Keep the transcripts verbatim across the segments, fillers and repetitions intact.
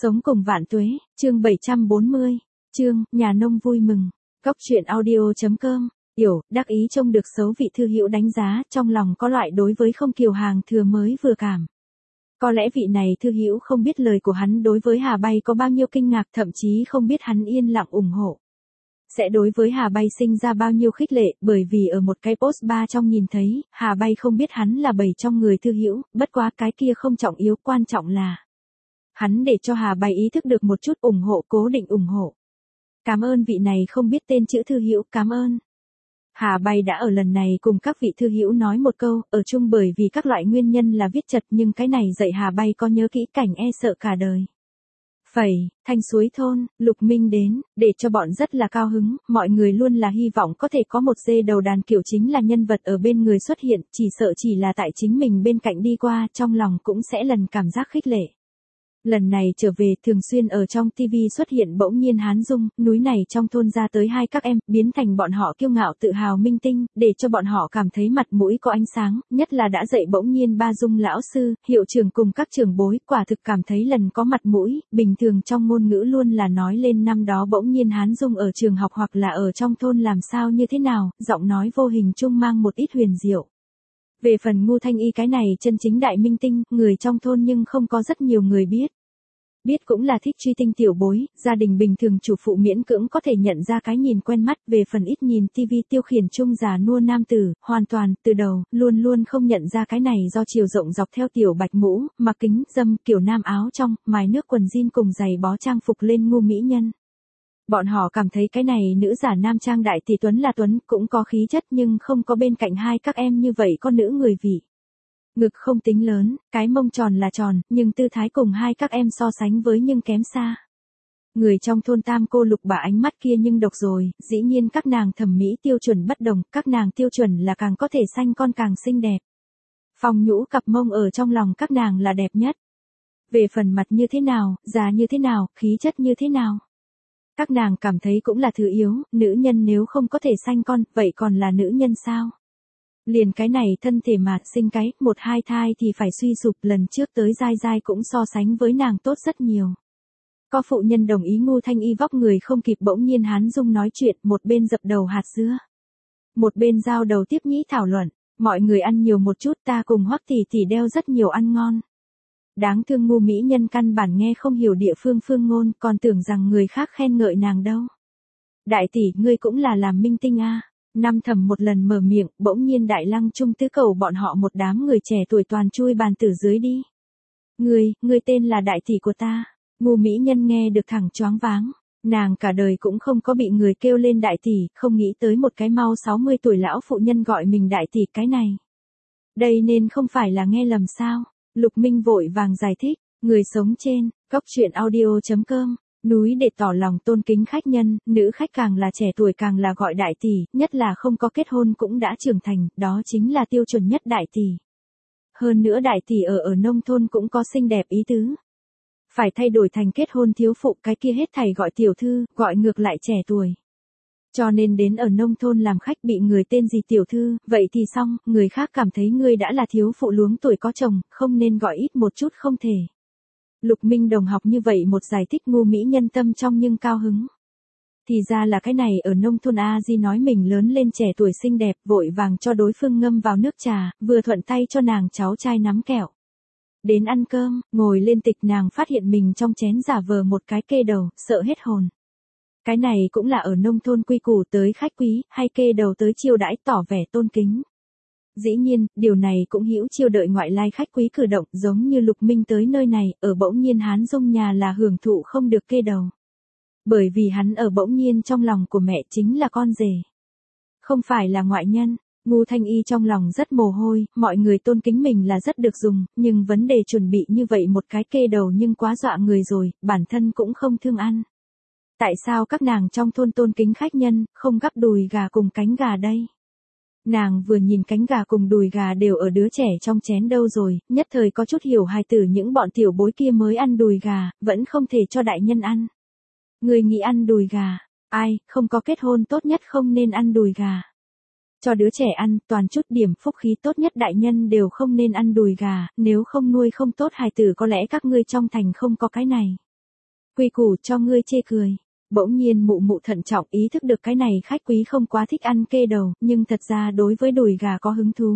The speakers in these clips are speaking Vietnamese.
Sống cùng vạn tuế, chương bảy trăm bốn mươi, chương, nhà nông vui mừng, góc truyện audio.com, Yểu, đắc ý trông được xấu vị thư hữu đánh giá, trong lòng có loại đối với không kiều hàng thừa mới vừa cảm. Có lẽ vị này thư hữu không biết lời của hắn đối với Hà Bay có bao nhiêu kinh ngạc, thậm chí không biết hắn yên lặng ủng hộ. Sẽ đối với Hà Bay sinh ra bao nhiêu khích lệ, bởi vì ở một cái post ba trong nhìn thấy, Hà Bay không biết hắn là bầy trong người thư hữu, bất quá cái kia không trọng yếu, quan trọng là hắn để cho Hà Bay ý thức được một chút ủng hộ, cố định ủng hộ. Cảm ơn vị này không biết tên chữ thư hữu, cảm ơn. Hà Bay đã ở lần này cùng các vị thư hữu nói một câu, ở chung bởi vì các loại nguyên nhân là viết chật, nhưng cái này dạy Hà Bay có nhớ kỹ cảnh e sợ cả đời. Phẩy, thanh suối thôn, Lục Minh đến, để cho bọn rất là cao hứng, mọi người luôn là hy vọng có thể có một dê đầu đàn kiểu chính là nhân vật ở bên người xuất hiện, chỉ sợ chỉ là tại chính mình bên cạnh đi qua, trong lòng cũng sẽ lần cảm giác khích lệ. Lần này trở về thường xuyên ở trong ti vi xuất hiện bỗng nhiên Hán Dung, núi này trong thôn ra tới hai các em, biến thành bọn họ kiêu ngạo tự hào minh tinh, để cho bọn họ cảm thấy mặt mũi có ánh sáng, nhất là đã dạy bỗng nhiên ba Dung lão sư, hiệu trưởng cùng các trưởng bối, quả thực cảm thấy lần có mặt mũi, bình thường trong ngôn ngữ luôn là nói lên năm đó bỗng nhiên Hán Dung ở trường học hoặc là ở trong thôn làm sao như thế nào, giọng nói vô hình chung mang một ít huyền diệu. Về phần Ngu Thanh Y cái này chân chính đại minh tinh, người trong thôn nhưng không có rất nhiều người biết. Biết cũng là thích truy tinh tiểu bối, gia đình bình thường chủ phụ miễn cưỡng có thể nhận ra cái nhìn quen mắt, về phần ít nhìn ti vi tiêu khiển trung già nua nam tử, hoàn toàn, từ đầu, luôn luôn không nhận ra cái này do chiều rộng dọc theo tiểu bạch mũ, mặc kính, dâm, kiểu nam áo trong, mài nước quần jean cùng giày bó trang phục lên ngu mỹ nhân. Bọn họ cảm thấy cái này nữ giả nam trang đại tỷ tuấn là tuấn, cũng có khí chất nhưng không có bên cạnh hai các em như vậy có nữ người vị. Ngực không tính lớn, cái mông tròn là tròn, nhưng tư thái cùng hai các em so sánh với nhưng kém xa. Người trong thôn tam cô lục bà ánh mắt kia nhưng độc rồi, dĩ nhiên các nàng thẩm mỹ tiêu chuẩn bất đồng, các nàng tiêu chuẩn là càng có thể sanh con càng xinh đẹp. Phong nhũ cặp mông ở trong lòng các nàng là đẹp nhất. Về phần mặt như thế nào, già như thế nào, khí chất như thế nào. Các nàng cảm thấy cũng là thứ yếu, nữ nhân nếu không có thể sanh con, vậy còn là nữ nhân sao? Liền cái này thân thể mà sinh cái, một hai thai thì phải suy sụp, lần trước tới dai dai cũng so sánh với nàng tốt rất nhiều. Có phụ nhân đồng ý Ngu Thanh Y vóc người không kịp, bỗng nhiên Hán Dung nói chuyện, một bên dập đầu hạt dưa. Một bên giao đầu tiếp nhĩ thảo luận, mọi người ăn nhiều một chút, ta cùng Hoắc tỷ tỷ đeo rất nhiều ăn ngon. Đáng thương ngu mỹ nhân căn bản nghe không hiểu địa phương phương ngôn, còn tưởng rằng người khác khen ngợi nàng đâu. Đại tỷ, ngươi cũng là làm minh tinh a. Năm thầm một lần mở miệng, bỗng nhiên Đại Lăng Trung tứ cầu bọn họ một đám người trẻ tuổi toàn chui bàn tử dưới đi. Ngươi, ngươi tên là đại tỷ của ta. Ngu mỹ nhân nghe được thẳng choáng váng. Nàng cả đời cũng không có bị người kêu lên đại tỷ, không nghĩ tới một cái mau sáu mươi tuổi lão phụ nhân gọi mình đại tỷ cái này. Đây nên không phải là nghe lầm sao? Lục Minh vội vàng giải thích, người sống trên, góc truyện audio.com. Núi để tỏ lòng tôn kính khách nhân, nữ khách càng là trẻ tuổi càng là gọi đại tỷ, nhất là không có kết hôn cũng đã trưởng thành, đó chính là tiêu chuẩn nhất đại tỷ. Hơn nữa đại tỷ ở ở nông thôn cũng có xinh đẹp ý tứ. Phải thay đổi thành kết hôn thiếu phụ, cái kia hết thảy gọi tiểu thư, gọi ngược lại trẻ tuổi. Cho nên đến ở nông thôn làm khách bị người tên gì tiểu thư, vậy thì xong, người khác cảm thấy ngươi đã là thiếu phụ luống tuổi có chồng, không nên gọi ít một chút không thể. Lục Minh đồng học như vậy một giải thích ngu mỹ nhân tâm trong nhưng cao hứng. Thì ra là cái này ở nông thôn A Di nói mình lớn lên trẻ tuổi xinh đẹp, vội vàng cho đối phương ngâm vào nước trà, vừa thuận tay cho nàng cháu trai nắm kẹo. Đến ăn cơm, ngồi lên tịch nàng phát hiện mình trong chén giả vờ một cái kê đầu, sợ hết hồn. Cái này cũng là ở nông thôn quy củ, tới khách quý, hay kê đầu tới chiêu đãi tỏ vẻ tôn kính. Dĩ nhiên, điều này cũng hữu chiêu đợi ngoại lai khách quý cử động, giống như Lục Minh tới nơi này, ở bỗng nhiên Hán Dung nhà là hưởng thụ không được kê đầu. Bởi vì hắn ở bỗng nhiên trong lòng của mẹ chính là con rể. Không phải là ngoại nhân. Ngu Thanh Y trong lòng rất mồ hôi, mọi người tôn kính mình là rất được dùng, nhưng vấn đề chuẩn bị như vậy một cái kê đầu nhưng quá dọa người rồi, bản thân cũng không thương ăn. Tại sao các nàng trong thôn tôn kính khách nhân, không gắp đùi gà cùng cánh gà đây? Nàng vừa nhìn cánh gà cùng đùi gà đều ở đứa trẻ trong chén đâu rồi, nhất thời có chút hiểu hài tử những bọn tiểu bối kia mới ăn đùi gà, vẫn không thể cho đại nhân ăn. Người nghĩ ăn đùi gà, ai, không có kết hôn tốt nhất không nên ăn đùi gà. Cho đứa trẻ ăn, toàn chút điểm phúc khí tốt nhất đại nhân đều không nên ăn đùi gà, nếu không nuôi không tốt hài tử có lẽ các ngươi trong thành không có cái này. Quy củ cho ngươi chê cười. Bỗng nhiên mụ mụ thận trọng ý thức được cái này khách quý không quá thích ăn kê đầu, nhưng thật ra đối với đùi gà có hứng thú.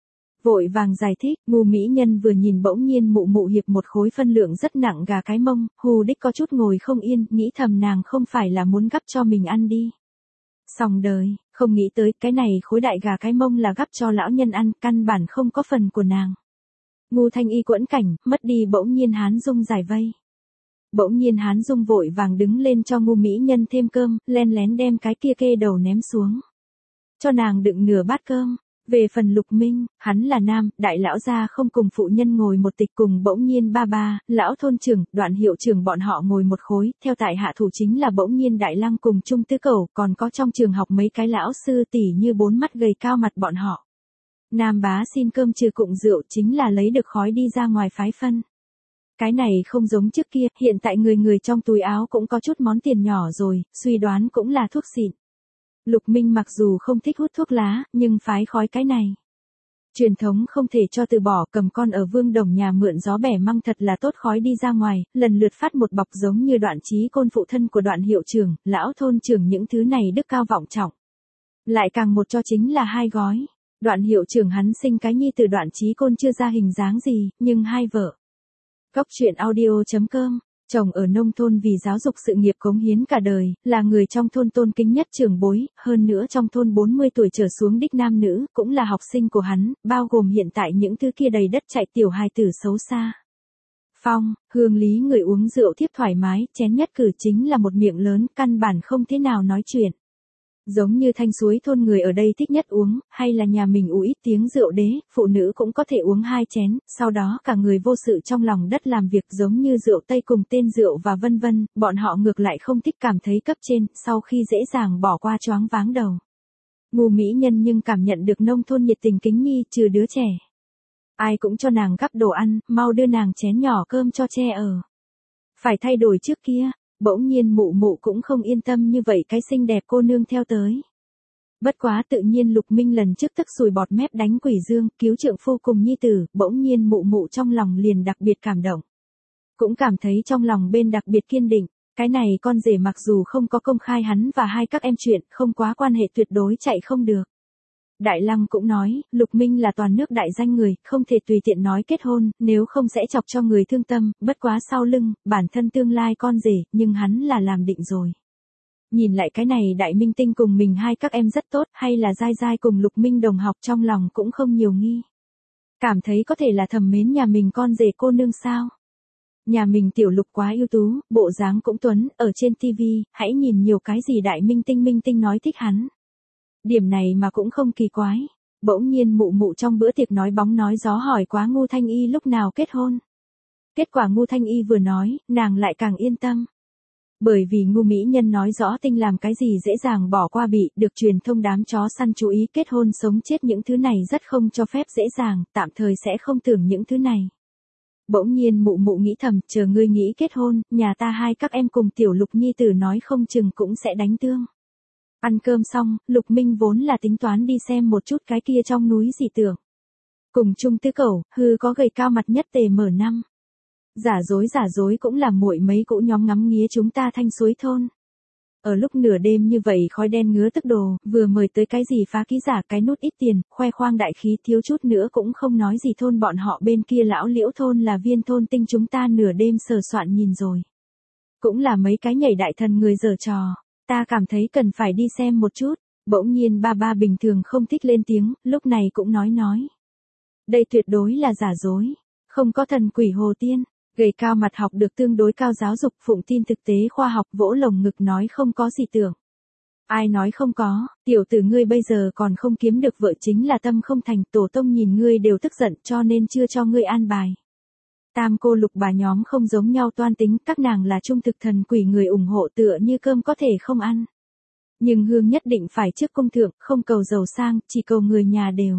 Vội vàng giải thích, ngu mỹ nhân vừa nhìn bỗng nhiên mụ mụ hiệp một khối phân lượng rất nặng gà cái mông, hù đích có chút ngồi không yên, nghĩ thầm nàng không phải là muốn gắp cho mình ăn đi. Xong đời, không nghĩ tới cái này khối đại gà cái mông là gắp cho lão nhân ăn, căn bản không có phần của nàng. Ngu Thanh Y quẫn cảnh, mất đi bỗng nhiên Hán Dung giải vây. Bỗng nhiên Hán Dung vội vàng đứng lên cho ngu mỹ nhân thêm cơm, len lén đem cái kia kê đầu ném xuống. Cho nàng đựng nửa bát cơm. Về phần Lục Minh, hắn là nam, đại lão gia không cùng phụ nhân ngồi một tịch cùng bỗng nhiên ba ba, lão thôn trưởng, Đoạn hiệu trưởng bọn họ ngồi một khối, theo tại hạ thủ chính là bỗng nhiên đại lăng cùng Trung Tứ Cẩu, còn có trong trường học mấy cái lão sư tỷ như bốn mắt gầy cao mặt bọn họ. Nam bá xin cơm trừ cụng rượu chính là lấy được khói đi ra ngoài phái phân. Cái này không giống trước kia, hiện tại người người trong túi áo cũng có chút món tiền nhỏ rồi, suy đoán cũng là thuốc xịn. Lục Minh mặc dù không thích hút thuốc lá, nhưng phái khói cái này. Truyền thống không thể cho từ bỏ, cầm con ở Vương Đồng nhà mượn gió bẻ măng thật là tốt khói đi ra ngoài, lần lượt phát một bọc giống như Đoạn Chí Côn phụ thân của Đoạn hiệu trưởng, lão thôn trưởng những thứ này đức cao vọng trọng. Lại càng một cho chính là hai gói. Đoạn hiệu trưởng hắn sinh cái nhi từ Đoạn Chí Côn chưa ra hình dáng gì, nhưng hai vợ. Góc truyện audio chấm com. Chồng ở nông thôn vì giáo dục sự nghiệp cống hiến cả đời, là người trong thôn tôn kính nhất trưởng bối, hơn nữa trong thôn bốn mươi tuổi trở xuống đích nam nữ, cũng là học sinh của hắn, bao gồm hiện tại những thứ kia đầy đất chạy tiểu hài tử xấu xa. Phong, Hương Lý người uống rượu thiếp thoải mái, chén nhất cử chính là một miệng lớn, căn bản không thế nào nói chuyện. Giống như Thanh Suối thôn người ở đây thích nhất uống, hay là nhà mình uống ít tiếng rượu đế, phụ nữ cũng có thể uống hai chén, sau đó cả người vô sự trong lòng đất làm việc giống như rượu Tây cùng tên rượu và vân vân, bọn họ ngược lại không thích cảm thấy cấp trên, sau khi dễ dàng bỏ qua choáng váng đầu. Ngu mỹ nhân nhưng cảm nhận được nông thôn nhiệt tình kính nhi trừ đứa trẻ. Ai cũng cho nàng gắp đồ ăn, mau đưa nàng chén nhỏ cơm cho che ở. Phải thay đổi trước kia. Bỗng nhiên mụ mụ cũng không yên tâm như vậy cái xinh đẹp cô nương theo tới. Bất quá tự nhiên Lục Minh lần trước tức sùi bọt mép đánh quỷ dương, cứu trượng phu cùng nhi tử, bỗng nhiên mụ mụ trong lòng liền đặc biệt cảm động. Cũng cảm thấy trong lòng bên đặc biệt kiên định, cái này con rể mặc dù không có công khai hắn và hai các em chuyện, không quá quan hệ tuyệt đối chạy không được. Đại Lăng cũng nói, Lục Minh là toàn nước đại danh người, không thể tùy tiện nói kết hôn, nếu không sẽ chọc cho người thương tâm, bất quá sau lưng, bản thân tương lai con rể, nhưng hắn là làm định rồi. Nhìn lại cái này đại minh tinh cùng mình hai các em rất tốt, hay là dai dai cùng Lục Minh đồng học trong lòng cũng không nhiều nghi. Cảm thấy có thể là thầm mến nhà mình con rể cô nương sao. Nhà mình tiểu Lục quá ưu tú, bộ dáng cũng tuấn, ở trên tivi, hãy nhìn nhiều cái gì đại minh tinh minh tinh nói thích hắn. Điểm này mà cũng không kỳ quái. Bỗng nhiên mụ mụ trong bữa tiệc nói bóng nói gió hỏi quá Ngu Thanh Y lúc nào kết hôn. Kết quả Ngu Thanh Y vừa nói, nàng lại càng yên tâm. Bởi vì Ngu mỹ nhân nói rõ tinh làm cái gì dễ dàng bỏ qua bị, được truyền thông đám chó săn chú ý kết hôn sống chết những thứ này rất không cho phép dễ dàng, tạm thời sẽ không tưởng những thứ này. Bỗng nhiên mụ mụ nghĩ thầm, chờ ngươi nghĩ kết hôn, nhà ta hai các em cùng tiểu Lục nhi tử nói không chừng cũng sẽ đánh tương. Ăn cơm xong, Lục Minh vốn là tính toán đi xem một chút cái kia trong núi dị tưởng. Cùng Trung Tứ Cẩu, hư có gầy cao mặt nhất tề mở năm. Giả dối giả dối cũng là muội mấy cũ nhóm ngắm nghía chúng ta Thanh Suối thôn. Ở lúc nửa đêm như vậy khói đen ngứa tức đồ, vừa mời tới cái gì phá ký giả cái nút ít tiền, khoe khoang đại khí thiếu chút nữa cũng không nói gì thôn bọn họ bên kia lão liễu thôn là viên thôn tinh chúng ta nửa đêm sờ soạn nhìn rồi. Cũng là mấy cái nhảy đại thần người giở trò. Ta cảm thấy cần phải đi xem một chút, bỗng nhiên ba ba bình thường không thích lên tiếng, lúc này cũng nói nói. Đây tuyệt đối là giả dối, không có thần quỷ hồ tiên, gầy cao mặt học được tương đối cao giáo dục phụng tin thực tế khoa học vỗ lồng ngực nói không có gì tưởng. Ai nói không có, tiểu tử ngươi bây giờ còn không kiếm được vợ chính là tâm không thành, tổ tông nhìn ngươi đều tức giận cho nên chưa cho ngươi an bài. Tam cô Lục bà nhóm không giống nhau toan tính, các nàng là trung thực thần quỷ người ủng hộ tựa như cơm có thể không ăn. Nhưng hương nhất định phải trước công thượng, không cầu giàu sang, chỉ cầu người nhà đều.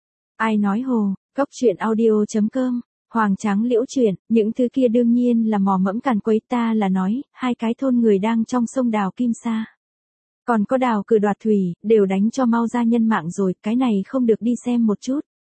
Ai nói hồ, góc truyện audio chấm com, Hoàng Tráng Liễu truyện, những thứ kia đương nhiên là mò mẫm càn quấy ta là nói, hai cái thôn người đang trong sông đào kim sa. Còn có đào cử đoạt thủy, đều đánh cho mau ra nhân mạng rồi, cái này không được đi xem một chút.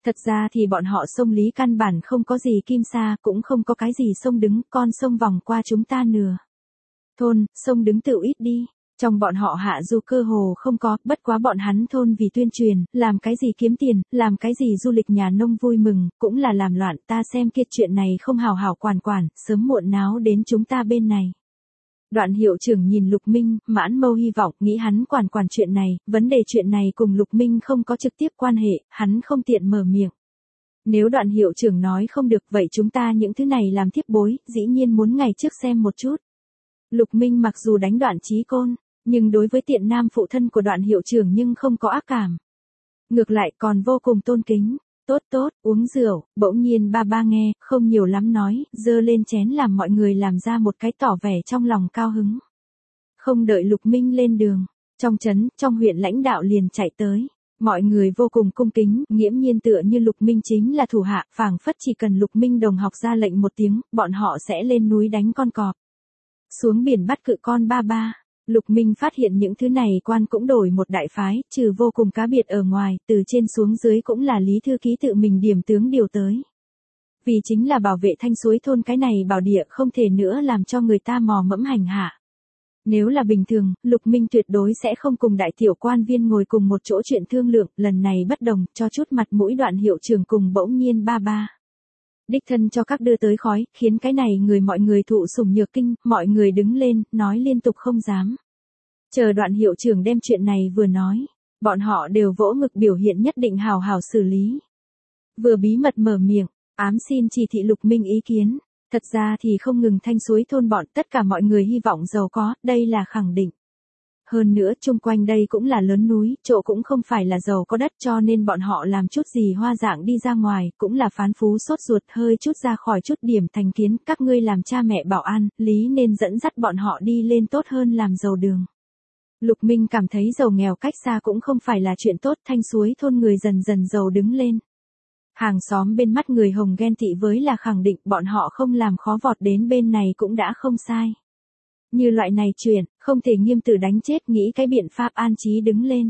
Thật ra thì bọn họ sông Lý căn bản không có gì kim sa, cũng không có cái gì sông đứng, con sông vòng qua chúng ta nửa. Thôn, sông đứng tựu ít đi. Trong bọn họ hạ du cơ hồ không có, bất quá bọn hắn thôn vì tuyên truyền, làm cái gì kiếm tiền, làm cái gì du lịch nhà nông vui mừng, cũng là làm loạn, ta xem kia chuyện này không hào hảo quản quản, sớm muộn náo đến chúng ta bên này. Đoạn hiệu trưởng nhìn Lục Minh, mãn mâu hy vọng, nghĩ hắn quản quản chuyện này, vấn đề chuyện này cùng Lục Minh không có trực tiếp quan hệ, hắn không tiện mở miệng. Nếu đoạn hiệu trưởng nói không được vậy chúng ta những thứ này làm tiếp bối, dĩ nhiên muốn ngày trước xem một chút. Lục Minh mặc dù đánh Đoạn Chí Côn, nhưng đối với tiện nam phụ thân của đoạn hiệu trưởng nhưng không có ác cảm. Ngược lại còn vô cùng tôn kính. Tốt tốt, uống rượu, bỗng nhiên ba ba nghe, không nhiều lắm nói, dơ lên chén làm mọi người làm ra một cái tỏ vẻ trong lòng cao hứng. Không đợi Lục Minh lên đường, trong trấn, trong huyện lãnh đạo liền chạy tới. Mọi người vô cùng cung kính, nghiễm nhiên tựa như Lục Minh chính là thủ hạ, phảng phất chỉ cần Lục Minh đồng học ra lệnh một tiếng, bọn họ sẽ lên núi đánh con cọp. Xuống biển bắt cự con ba ba. Lục Minh phát hiện những thứ này quan cũng đổi một đại phái, trừ vô cùng cá biệt ở ngoài, từ trên xuống dưới cũng là Lý Thư Ký tự mình điểm tướng điều tới. Vì chính là bảo vệ thanh suối thôn cái này bảo địa không thể nữa làm cho người ta mò mẫm hành hạ. Nếu là bình thường, Lục Minh tuyệt đối sẽ không cùng đại tiểu quan viên ngồi cùng một chỗ chuyện thương lượng, lần này bất đồng, cho chút mặt mũi đoạn hiệu trưởng cùng bỗng nhiên ba ba. Đích thân cho các đưa tới khói, khiến cái này người mọi người thụ sủng nhược kinh, mọi người đứng lên, nói liên tục không dám. Chờ đoạn hiệu trưởng đem chuyện này vừa nói, bọn họ đều vỗ ngực biểu hiện nhất định hào hào xử lý. Vừa bí mật mở miệng, ám xin chỉ thị Lục Minh ý kiến, thật ra thì không ngừng thanh suối thôn bọn tất cả mọi người hy vọng giàu có, đây là khẳng định. Hơn nữa chung quanh đây cũng là lớn núi, chỗ cũng không phải là giàu có đất cho nên bọn họ làm chút gì hoa dạng đi ra ngoài, cũng là phán phú sốt ruột hơi chút ra khỏi chút điểm thành kiến, các ngươi làm cha mẹ bảo an, lý nên dẫn dắt bọn họ đi lên tốt hơn làm giàu đường. Lục Minh cảm thấy giàu nghèo cách xa cũng không phải là chuyện tốt, thanh suối thôn người dần dần giàu đứng lên. Hàng xóm bên mắt người hồng ghen tị với là khẳng định bọn họ không làm khó vọt đến bên này cũng đã không sai. Như loại này chuyện, không thể nghiêm tử đánh chết nghĩ cái biện pháp an trí đứng lên.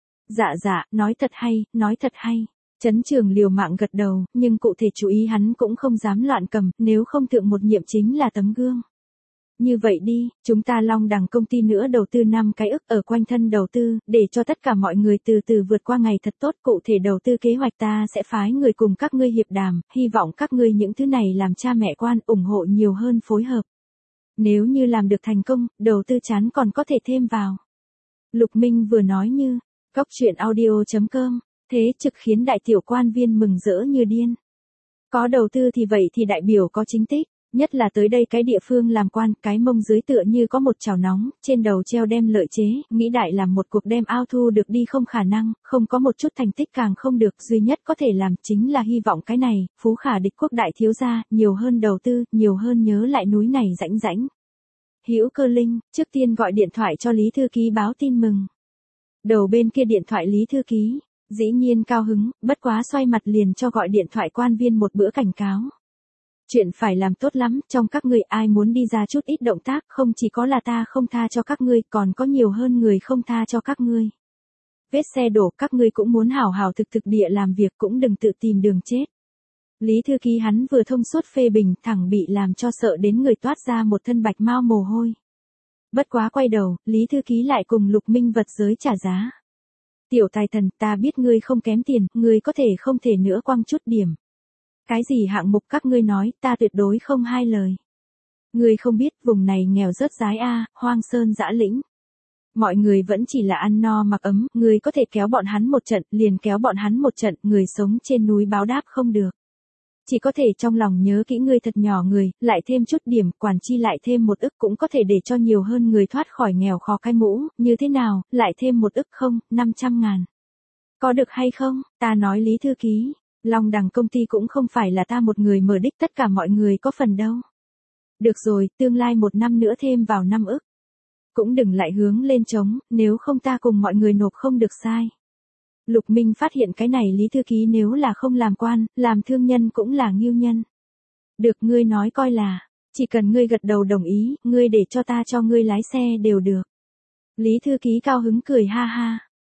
Dạ dạ, nói thật hay, nói thật hay. Trấn trưởng liều mạng gật đầu, nhưng cụ thể chú ý hắn cũng không dám loạn cầm, nếu không thượng một nhiệm chính là tấm gương. Như vậy đi, chúng ta Long Đằng công ty nữa đầu tư năm cái ức ở quanh thân đầu tư, để cho tất cả mọi người từ từ vượt qua ngày thật tốt. Cụ thể đầu tư kế hoạch ta sẽ phái người cùng các ngươi hiệp đàm, hy vọng các ngươi những thứ này làm cha mẹ quan ủng hộ nhiều hơn phối hợp. Nếu như làm được thành công, đầu tư chán còn có thể thêm vào. Lục Minh vừa nói như, góc truyện audio chấm com, thế trực khiến đại tiểu quan viên mừng rỡ như điên. Có đầu tư thì vậy thì đại biểu có chính tích, nhất là tới đây cái địa phương làm quan, cái mông dưới tựa như có một chảo nóng, trên đầu treo đem lợi chế, nghĩ đại làm một cuộc đem ao thu được đi không khả năng, không có một chút thành tích càng không được, duy nhất có thể làm chính là hy vọng cái này, phú khả địch quốc đại thiếu gia, nhiều hơn đầu tư, nhiều hơn nhớ lại núi này rãnh rãnh. Hữu Cơ Linh, trước tiên gọi điện thoại cho Lý Thư Ký báo tin mừng. Đầu bên kia điện thoại Lý Thư Ký, dĩ nhiên cao hứng, bất quá xoay mặt liền cho gọi điện thoại quan viên một bữa cảnh cáo. Chuyện phải làm tốt lắm, trong các ngươi ai muốn đi ra chút ít động tác, không chỉ có là ta không tha cho các ngươi, còn có nhiều hơn người không tha cho các ngươi. Vết xe đổ, các ngươi cũng muốn hảo hảo thực thực địa làm việc, cũng đừng tự tìm đường chết. Lý Thư Ký hắn vừa thông suốt phê bình, thẳng bị làm cho sợ đến người toát ra một thân bạch mau mồ hôi. Bất quá quay đầu, Lý Thư Ký lại cùng Lục Minh vật giới trả giá. Tiểu tài thần, ta biết ngươi không kém tiền, ngươi có thể không thể nữa quăng chút điểm. Cái gì hạng mục các ngươi nói, ta tuyệt đối không hai lời. Ngươi không biết, vùng này nghèo rớt rái a, hoang sơn dã lĩnh. Mọi người vẫn chỉ là ăn no mặc ấm, ngươi có thể kéo bọn hắn một trận, liền kéo bọn hắn một trận, người sống trên núi báo đáp không được. Chỉ có thể trong lòng nhớ kỹ ngươi thật nhỏ người, lại thêm chút điểm, quản chi lại thêm một ức cũng có thể để cho nhiều hơn người thoát khỏi nghèo khó cái mũ, như thế nào, lại thêm một ức không, năm trăm ngàn. Có được hay không, ta nói Lý Thư Ký, Long Đằng công ty cũng không phải là ta một người mở đích, tất cả mọi người có phần đâu. Được rồi, tương lai một năm nữa thêm vào năm ức. Cũng đừng lại hướng lên trống, nếu không ta cùng mọi người nộp không được sai. Lục Minh phát hiện cái này Lý Thư Ký nếu là không làm quan, làm thương nhân cũng là nghiêu nhân. Được, ngươi nói coi là, chỉ cần ngươi gật đầu đồng ý, ngươi để cho ta cho ngươi lái xe đều được. Lý Thư Ký cao hứng cười ha ha.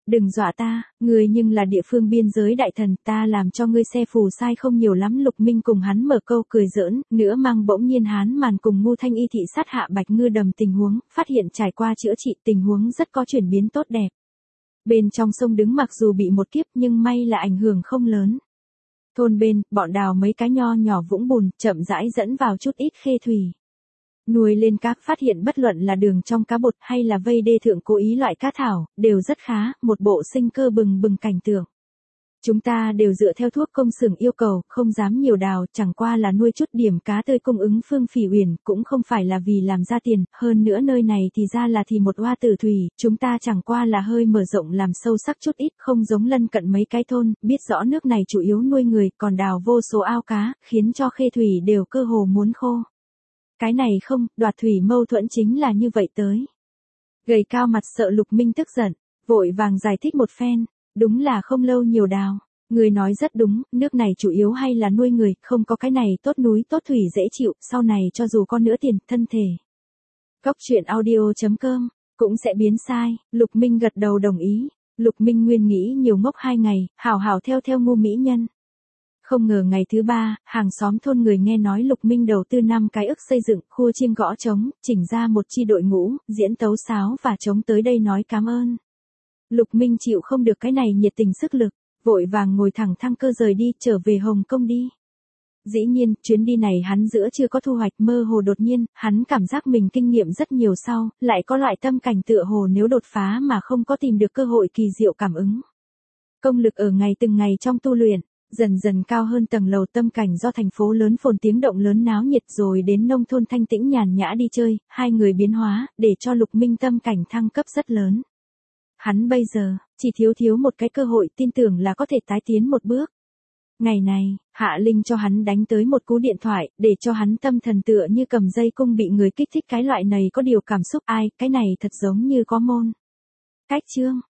Đừng dọa ta, ngươi nhưng là địa phương biên giới đại thần, ta làm cho ngươi xe phù sai không nhiều lắm. Lục Minh cùng hắn mở câu cười giỡn, nữa mang bỗng nhiên Hán Màn cùng Ngu Thanh Y thị sát hạ Bạch Ngư Đầm tình huống, phát hiện trải qua chữa trị tình huống rất có chuyển biến tốt đẹp. Bên trong sông đứng mặc dù bị một kiếp nhưng may là ảnh hưởng không lớn. Thôn bên, bọn đào mấy cái nho nhỏ vũng bùn, chậm rãi dẫn vào chút ít khê thủy. Nuôi lên cá, phát hiện bất luận là đường trong cá bột hay là vây đê thượng cố ý loại cá thảo, đều rất khá, một bộ sinh cơ bừng bừng cảnh tượng. Chúng ta đều dựa theo thuốc công xưởng yêu cầu, không dám nhiều đào, chẳng qua là nuôi chút điểm cá tươi cung ứng Phương Phỉ Uyển, cũng không phải là vì làm ra tiền, hơn nữa nơi này thì ra là thì một oa tử thủy, chúng ta chẳng qua là hơi mở rộng làm sâu sắc chút ít, không giống lân cận mấy cái thôn, biết rõ nước này chủ yếu nuôi người, còn đào vô số ao cá, khiến cho khê thủy đều cơ hồ muốn khô. Cái này không, đoạt thủy mâu thuẫn chính là như vậy tới. Gầy cao mặt sợ Lục Minh tức giận, vội vàng giải thích một phen, đúng là không lâu nhiều đào. Người nói rất đúng, nước này chủ yếu hay là nuôi người, không có cái này tốt núi tốt thủy dễ chịu, sau này cho dù có nữa tiền, thân thể. Góc truyện audio chấm com, cũng sẽ biến sai, Lục Minh gật đầu đồng ý. Lục Minh nguyên nghĩ nhiều ngốc hai ngày, hảo hảo theo theo Ngu mỹ nhân. Không ngờ ngày thứ ba, hàng xóm thôn người nghe nói Lục Minh đầu tư năm cái ức xây dựng, khua chiêng gõ trống, chỉnh ra một chi đội ngũ, diễn tấu sáo và trống tới đây nói cảm ơn. Lục Minh chịu không được cái này nhiệt tình sức lực, vội vàng ngồi thẳng thăng cơ rời đi, trở về Hồng Kông đi. Dĩ nhiên, chuyến đi này hắn giữa chưa có thu hoạch, mơ hồ đột nhiên, hắn cảm giác mình kinh nghiệm rất nhiều sau, lại có loại tâm cảnh tựa hồ nếu đột phá mà không có tìm được cơ hội kỳ diệu cảm ứng. Công lực ở ngày từng ngày trong tu luyện, dần dần cao hơn tầng lầu, tâm cảnh do thành phố lớn phồn tiếng động lớn náo nhiệt rồi đến nông thôn thanh tĩnh nhàn nhã đi chơi, hai người biến hóa, để cho Lục Minh tâm cảnh thăng cấp rất lớn. Hắn bây giờ, chỉ thiếu thiếu một cái cơ hội, tin tưởng là có thể tái tiến một bước. Ngày này, Hạ Linh cho hắn đánh tới một cú điện thoại, để cho hắn tâm thần tựa như cầm dây cung bị người kích thích, cái loại này có điều cảm xúc ai, cái này thật giống như có môn. Cách chương.